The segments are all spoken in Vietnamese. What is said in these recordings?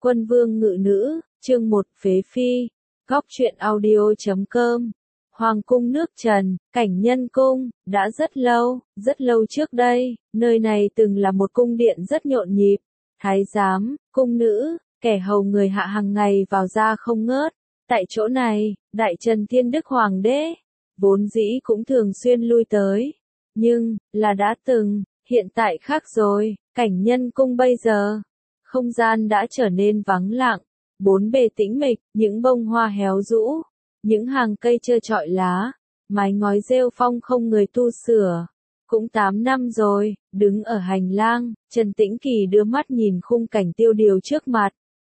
Quân vương ngự nữ, chương 1 phế phi, góc truyện audio.com. Hoàng cung nước Trần, cảnh nhân cung, đã rất lâu trước đây, nơi này từng là một cung điện rất nhộn nhịp. Thái giám, cung nữ, kẻ hầu người hạ hàng ngày vào ra không ngớt. Tại chỗ này, Đại Trần Thiên Đức Hoàng đế, vốn dĩ cũng thường xuyên lui tới. Nhưng, là đã từng, hiện tại khác rồi, cảnh nhân cung bây giờ. Không gian đã trở nên vắng lặng, bốn bề tĩnh mịch, những bông hoa héo rũ, những hàng cây trơ trọi lá, mái ngói rêu phong không người tu sửa. Cũng 8 năm rồi, đứng ở hành lang, Trần Tĩnh Kỳ đưa mắt nhìn khung cảnh tiêu điều trước mặt.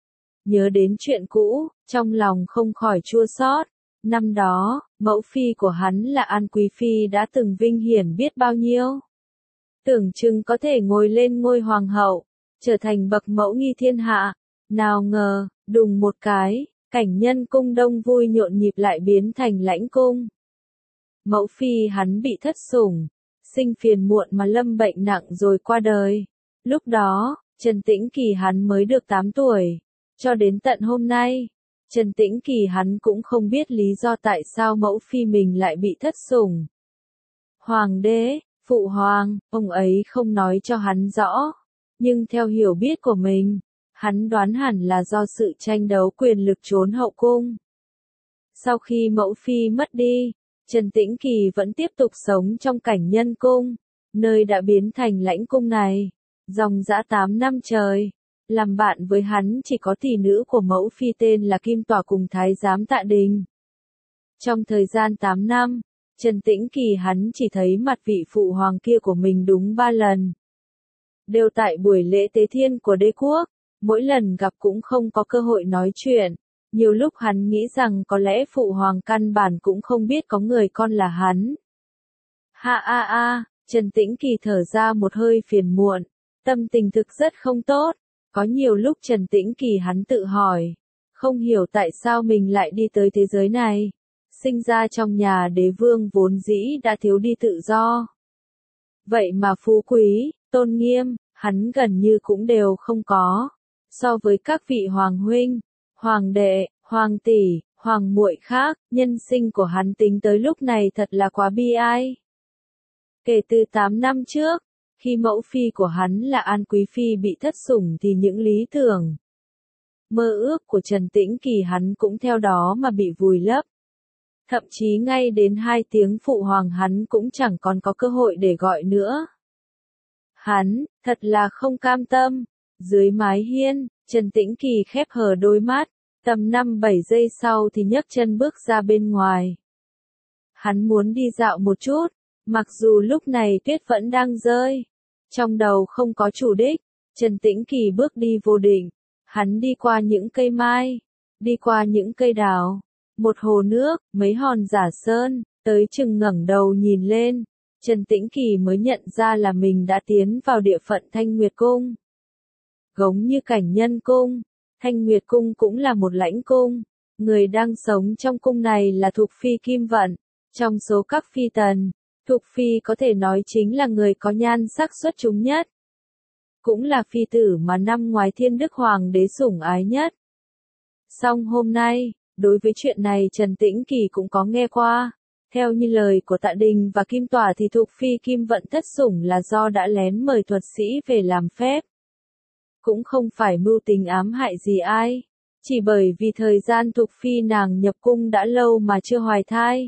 Nhớ đến chuyện cũ, trong lòng không khỏi chua xót. Năm đó, mẫu phi của hắn là An Quý Phi đã từng vinh hiển biết bao nhiêu. Tưởng chừng có thể ngồi lên ngôi hoàng hậu, trở thành bậc mẫu nghi thiên hạ. Nào ngờ, đùng một cái, cảnh nhân cung đông vui nhộn nhịp lại biến thành lãnh cung. Mẫu phi hắn bị thất sủng, sinh phiền muộn mà lâm bệnh nặng rồi qua đời. Lúc đó, Trần Tĩnh Kỳ hắn mới được 8 tuổi. Cho đến tận hôm nay, Trần Tĩnh Kỳ hắn cũng không biết lý do tại sao mẫu phi mình lại bị thất sủng. Hoàng đế, phụ hoàng, ông ấy không nói cho hắn rõ. Nhưng theo hiểu biết của mình, hắn đoán hẳn là do sự tranh đấu quyền lực trốn hậu cung. Sau khi mẫu phi mất đi, Trần Tĩnh Kỳ vẫn tiếp tục sống trong cảnh nhân cung, nơi đã biến thành lãnh cung này, dòng dã 8 năm trời. Làm bạn với hắn chỉ có tỷ nữ của mẫu phi tên là Kim Tỏa cùng thái giám Tạ Đình. Trong thời gian 8 năm, Trần Tĩnh Kỳ hắn chỉ thấy mặt vị phụ hoàng kia của mình đúng 3 lần. Đều tại buổi lễ tế thiên của đế quốc, mỗi lần gặp cũng không có cơ hội nói chuyện. Nhiều lúc hắn nghĩ rằng có lẽ phụ hoàng căn bản cũng không biết có người con là hắn. Trần Tĩnh Kỳ thở ra một hơi phiền muộn, tâm tình thực rất không tốt. Có nhiều lúc Trần Tĩnh Kỳ hắn tự hỏi, không hiểu tại sao mình lại đi tới thế giới này. Sinh ra trong nhà đế vương vốn dĩ đã thiếu đi tự do. Vậy mà phú quý, tôn nghiêm, hắn gần như cũng đều không có. So với các vị hoàng huynh, hoàng đệ, hoàng tỷ, hoàng muội khác, nhân sinh của hắn tính tới lúc này thật là quá bi ai. Kể từ 8 năm trước, khi mẫu phi của hắn là An Quý Phi bị thất sủng thì những lý tưởng, mơ ước của Trần Tĩnh Kỳ hắn cũng theo đó mà bị vùi lấp. Thậm chí ngay đến 2 tiếng phụ hoàng hắn cũng chẳng còn có cơ hội để gọi nữa. Hắn, thật là không cam tâm. Dưới mái hiên, Trần Tĩnh Kỳ khép hờ đôi mắt, tầm 5-7 giây sau thì nhấc chân bước ra bên ngoài. Hắn muốn đi dạo một chút, mặc dù lúc này tuyết vẫn đang rơi. Trong đầu không có chủ đích, Trần Tĩnh Kỳ bước đi vô định. Hắn đi qua những cây mai, đi qua những cây đào, một hồ nước, mấy hòn giả sơn, tới chừng ngẩng đầu nhìn lên, Trần Tĩnh Kỳ mới nhận ra là mình đã tiến vào địa phận Thanh Nguyệt Cung. Giống như cảnh nhân cung, Thanh Nguyệt Cung cũng là một lãnh cung. Người đang sống trong cung này là Thục Phi Kim Vận. Trong số các phi tần, Thục Phi có thể nói chính là người có nhan sắc xuất chúng nhất. Cũng là phi tử mà năm ngoái Thiên Đức Hoàng đế sủng ái nhất. Song hôm nay, đối với chuyện này Trần Tĩnh Kỳ cũng có nghe qua. Theo như lời của Tạ Đình và Kim Tỏa thì Thục Phi Kim Vận thất sủng là do đã lén mời thuật sĩ về làm phép. Cũng không phải mưu tính ám hại gì ai. Chỉ bởi vì thời gian Thục Phi nàng nhập cung đã lâu mà chưa hoài thai.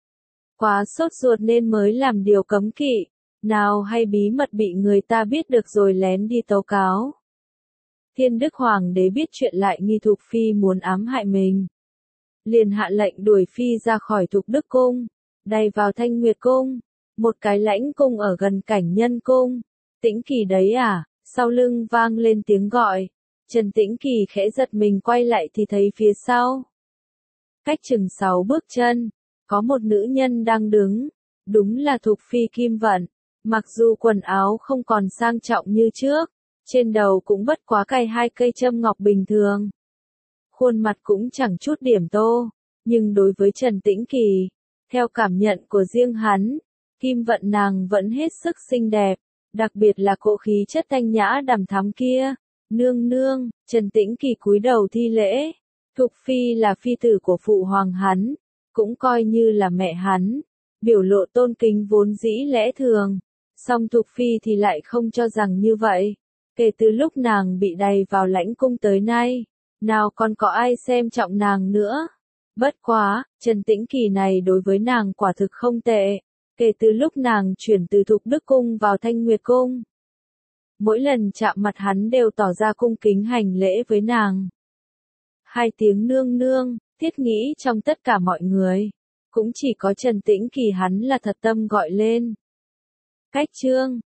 Quá sốt ruột nên mới làm điều cấm kỵ. Nào hay bí mật bị người ta biết được rồi lén đi tố cáo. Thiên Đức Hoàng đế biết chuyện lại nghi Thục Phi muốn ám hại mình. Liền hạ lệnh đuổi Phi ra khỏi Thục Đức Cung, đày vào Thanh Nguyệt Cung, một cái lãnh cung ở gần cảnh nhân cung. Tĩnh Kỳ đấy à? Sau lưng vang lên tiếng gọi. Trần Tĩnh Kỳ khẽ giật mình quay lại thì thấy phía sau. Cách chừng 6 bước chân, có một nữ nhân đang đứng. Đúng là Thục Phi Kim Vận. Mặc dù quần áo không còn sang trọng như trước, trên đầu cũng bất quá cài 2 cây châm ngọc bình thường. Khuôn mặt cũng chẳng chút điểm tô, nhưng đối với Trần Tĩnh Kỳ, theo cảm nhận của riêng hắn, Kim Vận nàng vẫn hết sức xinh đẹp, đặc biệt là cỗ khí chất thanh nhã đằm thắm kia, Nương nương, Trần Tĩnh Kỳ cúi đầu thi lễ. Thục Phi là phi tử của phụ hoàng hắn, cũng coi như là mẹ hắn. Biểu lộ tôn kính vốn dĩ lẽ thường. Song Thục Phi thì lại không cho rằng như vậy. Kể từ lúc nàng bị đày vào lãnh cung tới nay, nào còn có ai xem trọng nàng nữa. Bất quá, Trần Tĩnh Kỳ này đối với nàng quả thực không tệ. Kể từ lúc nàng chuyển từ Thục Đức Cung vào Thanh Nguyệt Cung, mỗi lần chạm mặt hắn đều tỏ ra cung kính hành lễ với nàng. Hai tiếng nương nương, thiết nghĩ trong tất cả mọi người, cũng chỉ có Trần Tĩnh Kỳ hắn là thật tâm gọi lên. Cách chương